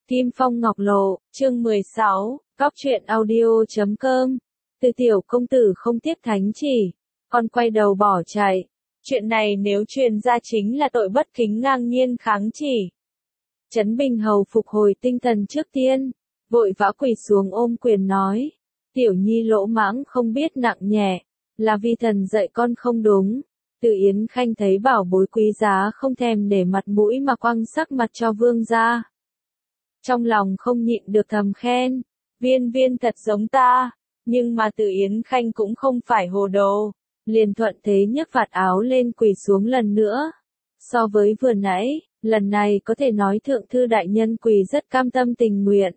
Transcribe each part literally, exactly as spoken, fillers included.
Kim Phong Ngọc Lộ, chương mười sáu, Góc truyện audio chấm com. Từ tiểu công tử không tiếp thánh chỉ, còn quay đầu bỏ chạy. Chuyện này nếu truyền ra chính là tội bất kính ngang nhiên kháng chỉ. Trấn Bình Hầu phục hồi tinh thần trước tiên, vội vã quỳ xuống ôm quyền nói. Tiểu nhi lỗ mãng không biết nặng nhẹ, là vi thần dạy con không đúng. Từ Yến Khanh thấy bảo bối quý giá không thèm để mặt mũi mà quăng sắc mặt cho vương gia. Trong lòng không nhịn được thầm khen, viên viên thật giống ta, nhưng mà Từ Yến Khanh cũng không phải hồ đồ, liền thuận thế nhấc vạt áo lên quỳ xuống lần nữa. So với vừa nãy, lần này có thể nói thượng thư đại nhân quỳ rất cam tâm tình nguyện.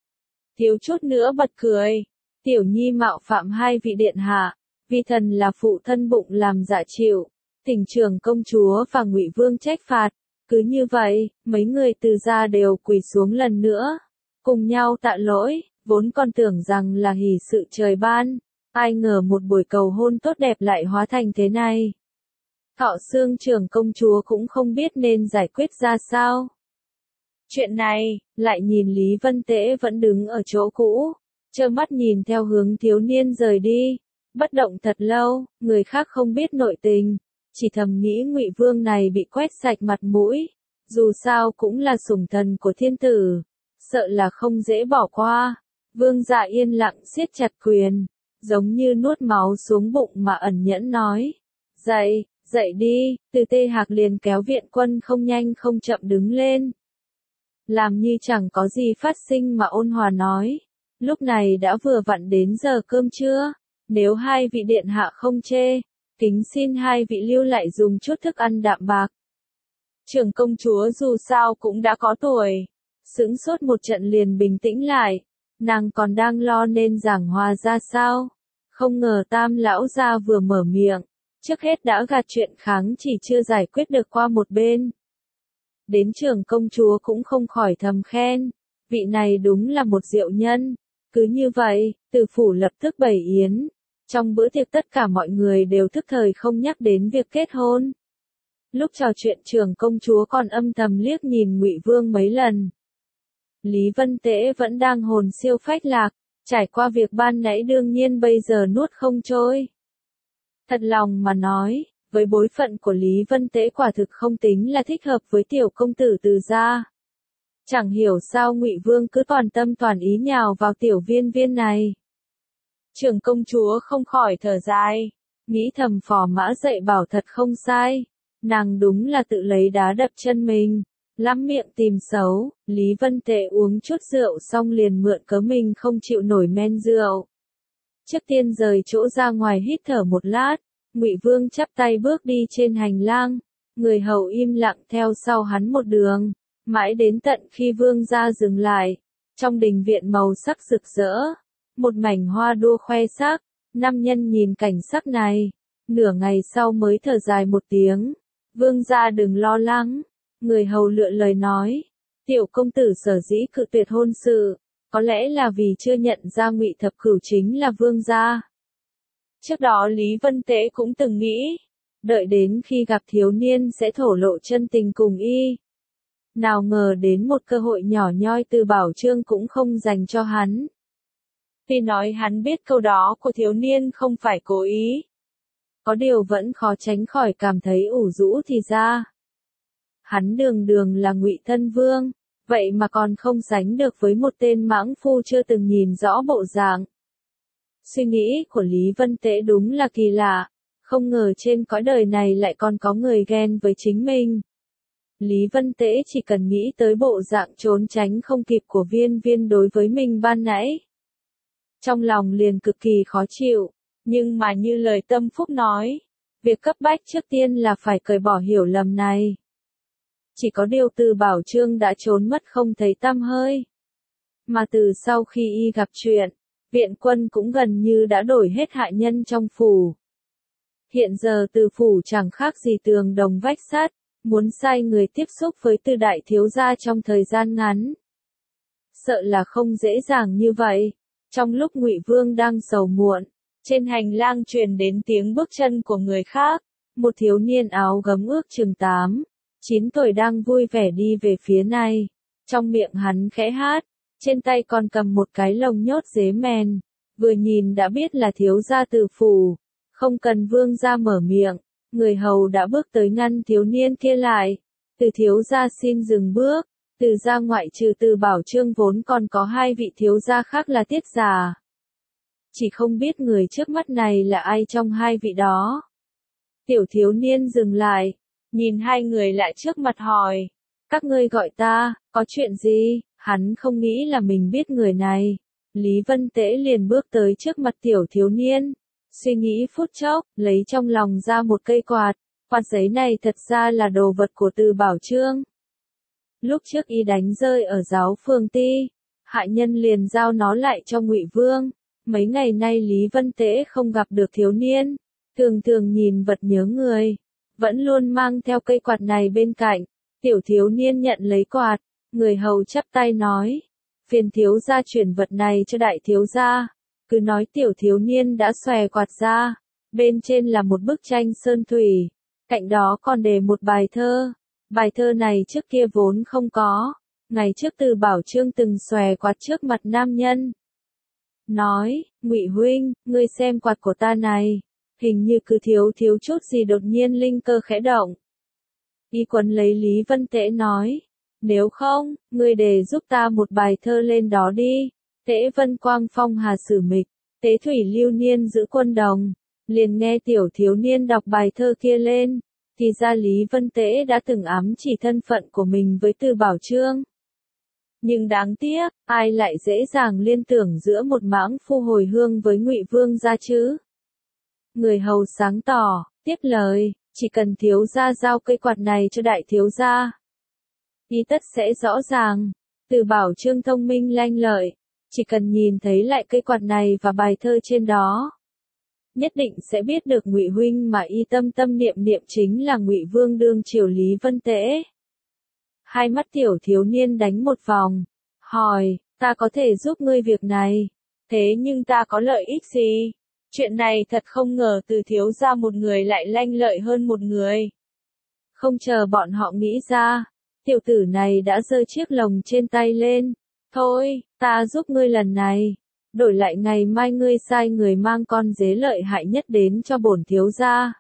Thiếu chút nữa bật cười, tiểu nhi mạo phạm hai vị điện hạ, vi thần là phụ thân bụng làm dạ chịu, thỉnh trưởng công chúa và Ngụy Vương trách phạt. Cứ như vậy, mấy người Từ gia đều quỳ xuống lần nữa, cùng nhau tạ lỗi, vốn còn tưởng rằng là hỷ sự trời ban, ai ngờ một buổi cầu hôn tốt đẹp lại hóa thành thế này. Thọ Xương trưởng công chúa cũng không biết nên giải quyết ra sao. Chuyện này, lại nhìn Lý Vân Tễ vẫn đứng ở chỗ cũ, trơ mắt nhìn theo hướng thiếu niên rời đi, bất động thật lâu, người khác không biết nội tình. Chỉ thầm nghĩ Ngụy Vương này bị quét sạch mặt mũi, dù sao cũng là sủng thần của thiên tử, sợ là không dễ bỏ qua. Vương gia yên lặng siết chặt quyền, giống như nuốt máu xuống bụng mà ẩn nhẫn nói. Dậy, dậy đi, Từ Tê Hạc liền kéo viện quân không nhanh không chậm đứng lên. Làm như chẳng có gì phát sinh mà ôn hòa nói. Lúc này đã vừa vặn đến giờ cơm trưa, nếu hai vị điện hạ không chê, kính xin hai vị lưu lại dùng chút thức ăn đạm bạc. Trưởng công chúa dù sao cũng đã có tuổi, sững sốt một trận liền bình tĩnh lại, nàng còn đang lo nên giảng hòa ra sao, không ngờ Tam lão gia vừa mở miệng, trước hết đã gạt chuyện kháng chỉ chưa giải quyết được qua một bên. Đến trưởng công chúa cũng không khỏi thầm khen, vị này đúng là một diệu nhân. Cứ như vậy, Từ phủ lập tức bày yến. Trong bữa tiệc tất cả mọi người đều thức thời không nhắc đến việc kết hôn. Lúc trò chuyện trưởng công chúa còn âm thầm liếc nhìn Ngụy Vương mấy lần. Lý Vân Tễ vẫn đang hồn siêu phách lạc, trải qua việc ban nãy đương nhiên bây giờ nuốt không trôi. Thật lòng mà nói, với bối phận của Lý Vân Tễ quả thực không tính là thích hợp với tiểu công tử Từ gia. Chẳng hiểu sao Ngụy Vương cứ toàn tâm toàn ý nhào vào tiểu viên viên này. Trưởng công chúa không khỏi thở dài, nghĩ thầm Phò Mã dạy bảo thật không sai, nàng đúng là tự lấy đá đập chân mình, lắm miệng tìm xấu. Lý Vân Tệ uống chút rượu xong liền mượn cớ mình không chịu nổi men rượu. Trước tiên rời chỗ ra ngoài hít thở một lát, Ngụy Vương chắp tay bước đi trên hành lang, người hầu im lặng theo sau hắn một đường, mãi đến tận khi vương gia dừng lại, trong đình viện màu sắc rực rỡ. Một mảnh hoa đua khoe sắc, nam nhân nhìn cảnh sắc này, nửa ngày sau mới thở dài một tiếng. Vương gia đừng lo lắng, người hầu lựa lời nói, tiểu công tử sở dĩ cự tuyệt hôn sự, có lẽ là vì chưa nhận ra Ngụy Thập Cửu chính là vương gia. Trước đó Lý Vân Tễ cũng từng nghĩ, đợi đến khi gặp thiếu niên sẽ thổ lộ chân tình cùng y. Nào ngờ đến một cơ hội nhỏ nhoi từ Bảo Trương cũng không dành cho hắn. Tuy nói hắn biết câu đó của thiếu niên không phải cố ý, có điều vẫn khó tránh khỏi cảm thấy ủ rũ thì ra. Hắn đường đường là Ngụy thân vương, vậy mà còn không sánh được với một tên mãng phu chưa từng nhìn rõ bộ dạng. Suy nghĩ của Lý Vân Tễ đúng là kỳ lạ, không ngờ trên cõi đời này lại còn có người ghen với chính mình. Lý Vân Tễ chỉ cần nghĩ tới bộ dạng trốn tránh không kịp của viên viên đối với mình ban nãy, trong lòng liền cực kỳ khó chịu, nhưng mà như lời Tâm Phúc nói, việc cấp bách trước tiên là phải cởi bỏ hiểu lầm này. Chỉ có điều Từ Bảo Trương đã trốn mất không thấy tăm hơi. Mà từ sau khi y gặp chuyện, viện quân cũng gần như đã đổi hết hạ nhân trong phủ. Hiện giờ Từ phủ chẳng khác gì tường đồng vách sắt, muốn sai người tiếp xúc với Từ đại thiếu gia trong thời gian ngắn, sợ là không dễ dàng như vậy. Trong lúc Ngụy Vương đang sầu muộn, trên hành lang truyền đến tiếng bước chân của người khác, một thiếu niên áo gấm ước chừng tám, chín tuổi đang vui vẻ đi về phía này. Trong miệng hắn khẽ hát, trên tay còn cầm một cái lồng nhốt dế mèn, vừa nhìn đã biết là thiếu gia Từ phủ, không cần vương gia mở miệng, người hầu đã bước tới ngăn thiếu niên kia lại. Từ thiếu gia xin dừng bước. Từ gia ngoại trừ Từ Bảo Chương vốn còn có hai vị thiếu gia khác là Tiết già. Chỉ không biết người trước mắt này là ai trong hai vị đó. Tiểu thiếu niên dừng lại, nhìn hai người lại trước mặt hỏi, các ngươi gọi ta, có chuyện gì? Hắn không nghĩ là mình biết người này. Lý Vân Tễ liền bước tới trước mặt tiểu thiếu niên, suy nghĩ phút chốc, lấy trong lòng ra một cây quạt. Quạt giấy này thật ra là đồ vật của Từ Bảo Chương. Lúc trước y đánh rơi ở giáo phường ti, hạ nhân liền giao nó lại cho Ngụy Vương. Mấy ngày nay Lý Vân Tễ không gặp được thiếu niên, thường thường nhìn vật nhớ người, vẫn luôn mang theo cây quạt này bên cạnh. Tiểu thiếu niên nhận lấy quạt, người hầu chắp tay nói, phiền thiếu gia chuyển vật này cho đại thiếu gia. Cứ nói tiểu thiếu niên đã xòe quạt ra, bên trên là một bức tranh sơn thủy, cạnh đó còn để một bài thơ. Bài thơ này trước kia vốn không có, ngày trước Từ Bảo Chương từng xòe quạt trước mặt nam nhân. Nói, Ngụy huynh, ngươi xem quạt của ta này, hình như cứ thiếu thiếu chút gì đột nhiên linh cơ khẽ động. Y quấn lấy Lý Vân Tễ nói, nếu không, ngươi đề giúp ta một bài thơ lên đó đi. Tễ vân quang phong hà sử mịch, tế thủy lưu niên giữ quân đồng. Liền nghe tiểu thiếu niên đọc bài thơ kia lên, thì ra Lý Vân Tễ đã từng ám chỉ thân phận của mình với Từ Bảo Chương. Nhưng đáng tiếc, ai lại dễ dàng liên tưởng giữa một mãng phu hồi hương với Ngụy Vương gia chứ? Người hầu sáng tỏ, tiếp lời, chỉ cần thiếu gia giao cây quạt này cho đại thiếu gia, y tất sẽ rõ ràng. Từ Bảo Chương thông minh lanh lợi, chỉ cần nhìn thấy lại cây quạt này và bài thơ trên đó, nhất định sẽ biết được Ngụy huynh mà y tâm tâm niệm niệm chính là Ngụy Vương đương triều Lý Vân Tễ. Hai mắt tiểu thiếu niên đánh một vòng, hỏi, ta có thể giúp ngươi việc này, thế nhưng ta có lợi ích gì? Chuyện này thật không ngờ Từ thiếu gia một người lại lanh lợi hơn một người. Không chờ bọn họ nghĩ ra, tiểu tử này đã giơ chiếc lồng trên tay lên. Thôi, ta giúp ngươi lần này, đổi lại ngày mai ngươi sai người mang con dế lợi hại nhất đến cho bổn thiếu gia.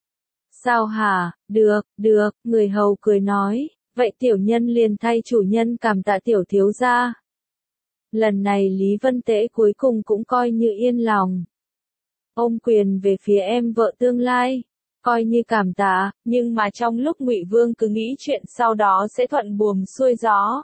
Sao hả? Được, được, người hầu cười nói, vậy tiểu nhân liền thay chủ nhân cảm tạ tiểu thiếu gia. Lần này Lý Vân Tễ cuối cùng cũng coi như yên lòng. Ôm quyền về phía em vợ tương lai, coi như cảm tạ, nhưng mà trong lúc Ngụy Vương cứ nghĩ chuyện sau đó sẽ thuận buồm xuôi gió.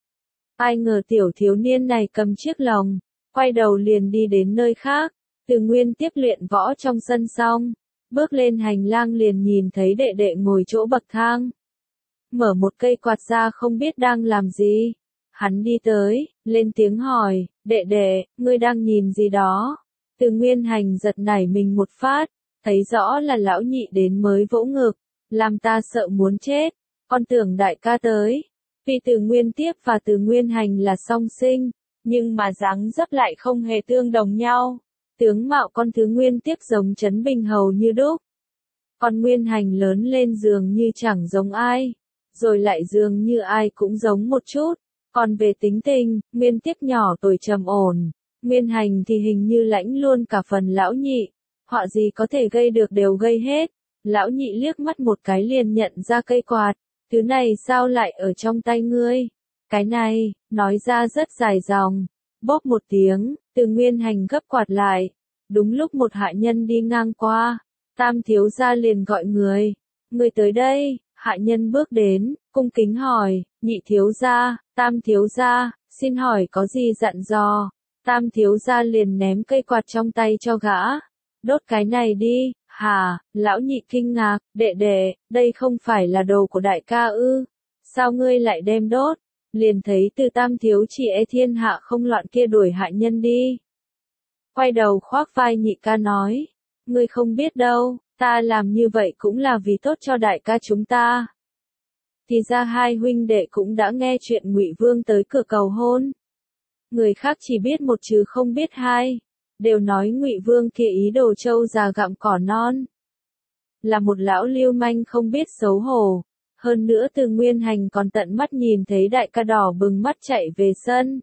Ai ngờ tiểu thiếu niên này cầm chiếc lồng, quay đầu liền đi đến nơi khác. Từ Nguyên tiếp luyện võ trong sân xong, bước lên hành lang liền nhìn thấy đệ đệ ngồi chỗ bậc thang, mở một cây quạt ra không biết đang làm gì. Hắn đi tới, lên tiếng hỏi, đệ đệ, ngươi đang nhìn gì đó? Từ Nguyên Hành giật nảy mình một phát, thấy rõ là lão nhị đến mới vỗ ngực, làm ta sợ muốn chết, con tưởng đại ca tới. Vì Từ Nguyên Tiếp và Từ Nguyên Hành là song sinh, nhưng mà dáng dấp lại không hề tương đồng nhau. Tướng mạo con Thứ Nguyên Tiếp giống Trấn Bình hầu như đúc, con Nguyên Hành lớn lên dường như chẳng giống ai, rồi lại dường như ai cũng giống một chút. Còn về tính tình, Nguyên Tiếp nhỏ tuổi trầm ổn, Nguyên Hành thì hình như lãnh luôn cả phần lão nhị, họa gì có thể gây được đều gây hết. Lão nhị liếc mắt một cái liền nhận ra cây quạt, thứ này sao lại ở trong tay ngươi? Cái này, nói ra rất dài dòng, bóp một tiếng, Từ Nguyên Hành gấp quạt lại. Đúng lúc một hạ nhân đi ngang qua, Tam thiếu gia liền gọi người, người tới đây. Hạ nhân bước đến, cung kính hỏi, nhị thiếu gia, Tam thiếu gia, xin hỏi có gì dặn dò? Tam thiếu gia liền ném cây quạt trong tay cho gã, đốt cái này đi. Hả? Lão nhị kinh ngạc, đệ đệ, đây không phải là đồ của đại ca ư? Sao ngươi lại đem đốt? Liền thấy Từ Tam thiếu chỉ e thiên hạ không loạn kia đuổi hạ nhân đi. Quay đầu khoác vai nhị ca nói, ngươi không biết đâu, ta làm như vậy cũng là vì tốt cho đại ca chúng ta. Thì ra hai huynh đệ cũng đã nghe chuyện Ngụy Vương tới cửa cầu hôn. Người khác chỉ biết một chứ không biết hai, đều nói Ngụy Vương kia ý đồ trâu già gặm cỏ non, là một lão lưu manh không biết xấu hổ. Hơn nữa Từ Nguyên Hành còn tận mắt nhìn thấy đại ca đỏ bừng mắt chạy về sân.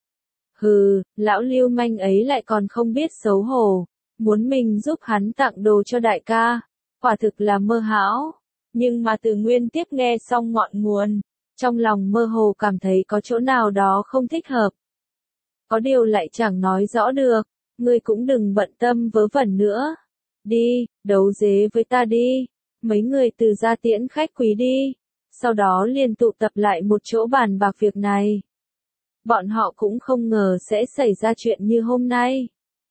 Hừ, lão lưu manh ấy lại còn không biết xấu hổ, muốn mình giúp hắn tặng đồ cho đại ca, quả thực là mơ hão. Nhưng mà Từ Nguyên tiếp nghe xong ngọn nguồn, trong lòng mơ hồ cảm thấy có chỗ nào đó không thích hợp. Có điều lại chẳng nói rõ được, ngươi cũng đừng bận tâm vớ vẩn nữa. Đi, đấu dế với ta đi, mấy người từ gia tiễn khách quý đi, sau đó liền tụ tập lại một chỗ bàn bạc việc này. Bọn họ cũng không ngờ sẽ xảy ra chuyện như hôm nay.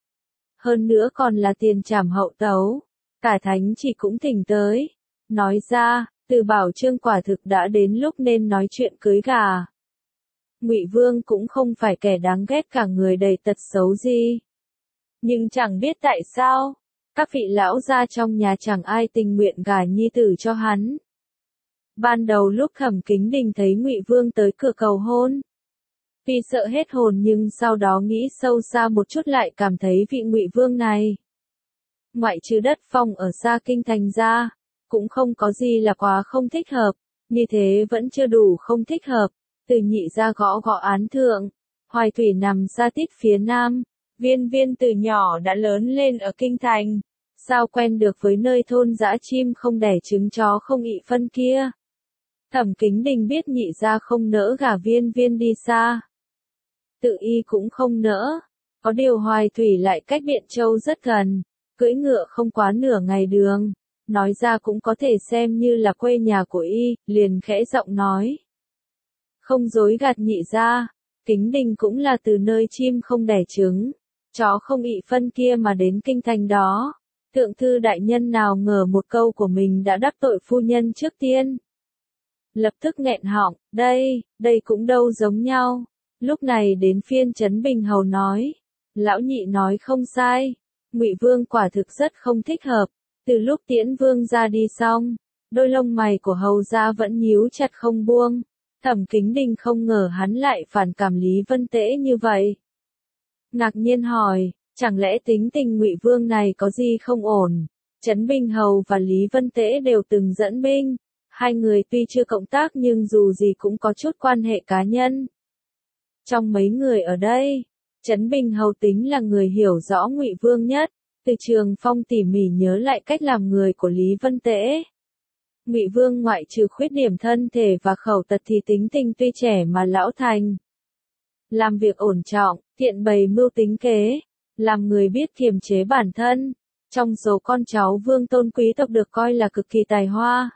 Hơn nữa còn là tiền trảm hậu tấu, cả thánh chỉ cũng thỉnh tới. Nói ra, Từ Bảo Trương quả thực đã đến lúc nên nói chuyện cưới gà. Ngụy Vương cũng không phải kẻ đáng ghét cả người đầy tật xấu gì. Nhưng chẳng biết tại sao, các vị lão gia trong nhà chẳng ai tình nguyện gả nhi tử cho hắn. Ban đầu lúc Thẩm Kính Đình thấy Ngụy Vương tới cửa cầu hôn, vì sợ hết hồn nhưng sau đó nghĩ sâu xa một chút lại cảm thấy vị Ngụy Vương này, ngoại trừ đất phong ở xa kinh thành ra, cũng không có gì là quá không thích hợp, như thế vẫn chưa đủ không thích hợp. Từ Nhị gia gõ gõ án thượng, Hoài Thủy nằm xa tít phía nam, Viên Viên từ nhỏ đã lớn lên ở kinh thành, sao quen được với nơi thôn dã chim không đẻ trứng chó không ị phân kia. Thẩm Kính Đình biết Nhị gia không nỡ gả Viên Viên đi xa, tự y cũng không nỡ, có điều Hoài Thủy lại cách Biện Châu rất gần, cưỡi ngựa không quá nửa ngày đường, nói ra cũng có thể xem như là quê nhà của y, liền khẽ giọng nói. Không dối gạt Nhị gia, Kính Đình cũng là từ nơi chim không đẻ trứng, chó không ị phân kia mà đến kinh thành đó. Thượng thư đại nhân nào ngờ một câu của mình đã đắc tội phu nhân trước tiên. Lập tức nghẹn họng, đây, đây cũng đâu giống nhau. Lúc này đến phiên Trấn Bình Hầu nói, lão Nhị nói không sai, Ngụy Vương quả thực rất không thích hợp. Từ lúc Tiễn Vương ra đi xong, đôi lông mày của hầu gia vẫn nhíu chặt không buông. Thẩm Kính Đình không ngờ hắn lại phản cảm Lý Vân Tễ như vậy. Ngạc nhiên hỏi, chẳng lẽ tính tình Ngụy Vương này có gì không ổn? Trấn Bình Hầu và Lý Vân Tễ đều từng dẫn binh, hai người tuy chưa cộng tác nhưng dù gì cũng có chút quan hệ cá nhân. Trong mấy người ở đây, Trấn Bình Hầu tính là người hiểu rõ Ngụy Vương nhất. Từ Trường Phong tỉ mỉ nhớ lại cách làm người của Lý Vân Tễ. Ngụy Vương ngoại trừ khuyết điểm thân thể và khẩu tật thì tính tình tuy trẻ mà lão thành. Làm việc ổn trọng, thiện bày mưu tính kế, làm người biết kiềm chế bản thân. Trong số con cháu vương tôn quý tộc được coi là cực kỳ tài hoa.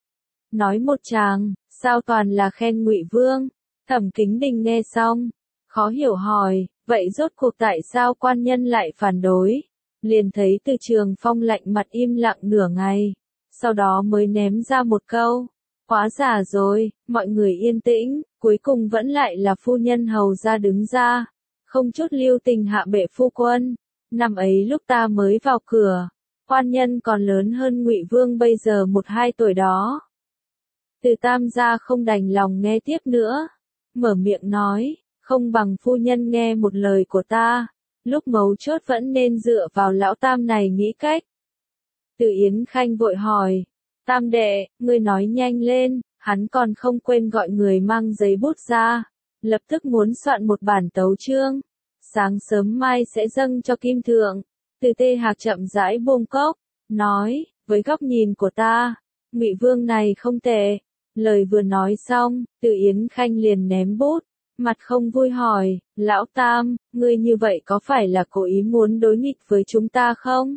Nói một tràng, sao toàn là khen Ngụy Vương. Thẩm Kính Đình nghe xong, khó hiểu hỏi, vậy rốt cuộc tại sao quan nhân lại phản đối? Liền thấy Từ Trường Phong lạnh mặt im lặng nửa ngày, sau đó mới ném ra một câu, quá giả rồi, mọi người yên tĩnh, cuối cùng vẫn lại là phu nhân hầu ra đứng ra, không chút lưu tình hạ bệ phu quân. Năm ấy lúc ta mới vào cửa, quan nhân còn lớn hơn Ngụy Vương bây giờ một hai tuổi đó. Từ Tam gia không đành lòng nghe tiếp nữa, mở miệng nói, không bằng phu nhân nghe một lời của ta. Lúc mấu chốt vẫn nên dựa vào lão Tam này nghĩ cách. Từ Yến Khanh vội hỏi, Tam đệ, ngươi nói nhanh lên, hắn còn không quên gọi người mang giấy bút ra, lập tức muốn soạn một bản tấu chương, sáng sớm mai sẽ dâng cho Kim Thượng. Từ Tê Hạc chậm rãi buông cốc, nói, với góc nhìn của ta, Ngụy Vương này không tệ. Lời vừa nói xong, Từ Yến Khanh liền ném bút. Mặt không vui hỏi, lão Tam, ngươi như vậy có phải là cố ý muốn đối nghịch với chúng ta không?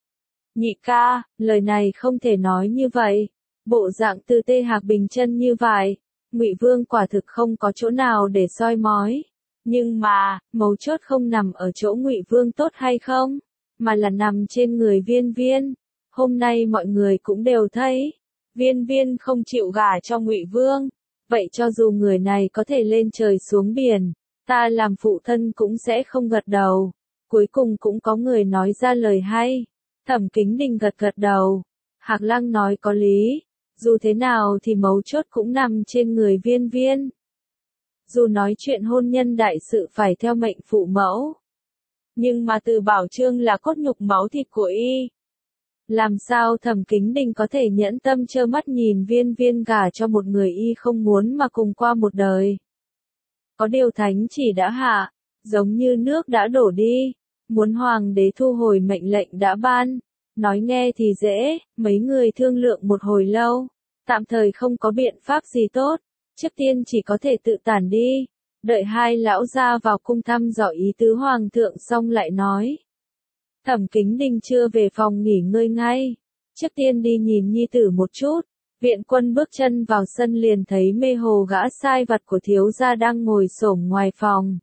Nhị ca, lời này không thể nói như vậy. Bộ dạng Từ Tê Hạc bình chân như vậy, Ngụy Vương quả thực không có chỗ nào để soi mói. Nhưng mà, mấu chốt không nằm ở chỗ Ngụy Vương tốt hay không, mà là nằm trên người Viên Viên. Hôm nay mọi người cũng đều thấy, Viên Viên không chịu gả cho Ngụy Vương. Vậy cho dù người này có thể lên trời xuống biển, ta làm phụ thân cũng sẽ không gật đầu. Cuối cùng cũng có người nói ra lời hay. Thẩm Kính Đình gật gật đầu. Hạc Lăng nói có lý. Dù thế nào thì mấu chốt cũng nằm trên người Viên Viên. Dù nói chuyện hôn nhân đại sự phải theo mệnh phụ mẫu, nhưng mà Từ Bảo Trương là cốt nhục máu thịt của y. Làm sao Thẩm Kính Đình có thể nhẫn tâm trơ mắt nhìn viên viên gả cho một người y không muốn mà cùng qua một đời. Có điều thánh chỉ đã hạ, giống như nước đã đổ đi, muốn hoàng đế thu hồi mệnh lệnh đã ban. Nói nghe thì dễ, mấy người thương lượng một hồi lâu, tạm thời không có biện pháp gì tốt, trước tiên chỉ có thể tự tản đi, đợi hai lão gia vào cung thăm dò ý tứ hoàng thượng xong lại nói. Thẩm Kính Đình chưa về phòng nghỉ ngơi ngay, trước tiên đi nhìn nhi tử một chút, Viện Quân bước chân vào sân liền thấy mê hồ gã sai vặt của thiếu gia đang ngồi xổm ngoài phòng.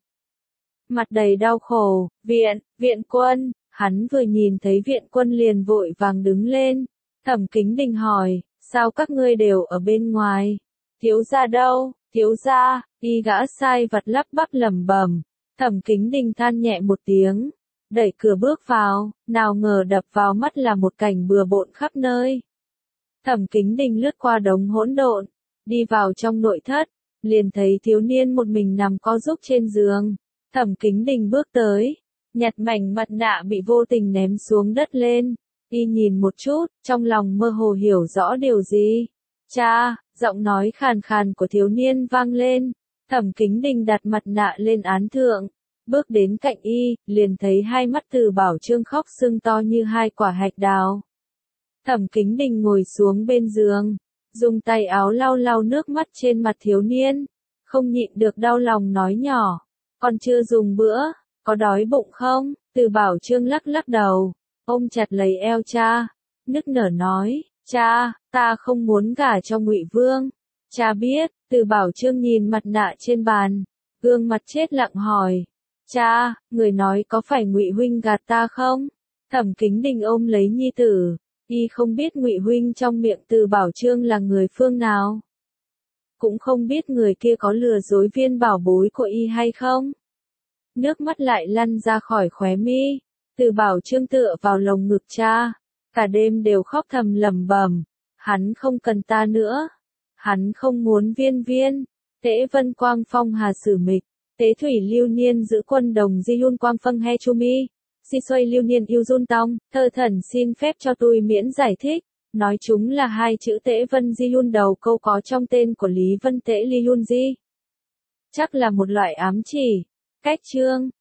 Mặt đầy đau khổ, viện, Viện Quân, hắn vừa nhìn thấy Viện Quân liền vội vàng đứng lên, Thẩm Kính Đình hỏi, sao các ngươi đều ở bên ngoài, thiếu gia đâu, thiếu gia, y gã sai vặt lắp bắp lẩm bẩm, Thẩm Kính Đình than nhẹ một tiếng. Đẩy cửa bước vào, nào ngờ đập vào mắt là một cảnh bừa bộn khắp nơi. Thẩm Kính Đình lướt qua đống hỗn độn, đi vào trong nội thất, liền thấy thiếu niên một mình nằm co rúc trên giường. Thẩm Kính Đình bước tới, nhặt mảnh mặt nạ bị vô tình ném xuống đất lên, y nhìn một chút, trong lòng mơ hồ hiểu rõ điều gì. Cha, giọng nói khàn khàn của thiếu niên vang lên, Thẩm Kính Đình đặt mặt nạ lên án thượng. Bước đến cạnh y, liền thấy hai mắt Từ Bảo Trương khóc sưng to như hai quả hạch đào. Thẩm Kính Đình ngồi xuống bên giường, dùng tay áo lau lau nước mắt trên mặt thiếu niên, không nhịn được đau lòng nói nhỏ, còn chưa dùng bữa, có đói bụng không? Từ Bảo Trương lắc lắc đầu, ôm chặt lấy eo cha, nức nở nói, cha, ta không muốn gả cho Ngụy Vương. Cha biết. Từ Bảo Trương nhìn mặt nạ trên bàn, gương mặt chết lặng hỏi. Cha, người nói có phải Ngụy huynh gạt ta không? Thẩm Kính Đình ôm lấy nhi tử, y không biết Ngụy huynh trong miệng Từ Bảo Trương là người phương nào, cũng không biết người kia có lừa dối viên bảo bối của y hay không. Nước mắt lại lăn ra khỏi khóe mi, Từ Bảo Trương tựa vào lồng ngực cha, cả đêm đều khóc thầm lẩm bẩm, hắn không cần ta nữa, hắn không muốn viên viên. Tế Vân Quang phong hà sử mịch. Tế thủy lưu niên giữ quân đồng di yun quang phân he chu mi, si xoay lưu niên yêu dun tong, thơ thần xin phép cho tôi miễn giải thích, nói chúng là hai chữ Tế Vân Di Yun đầu câu có trong tên của Lý Vân Tế Ly Yun Di. Chắc là một loại ám chỉ. Cách chương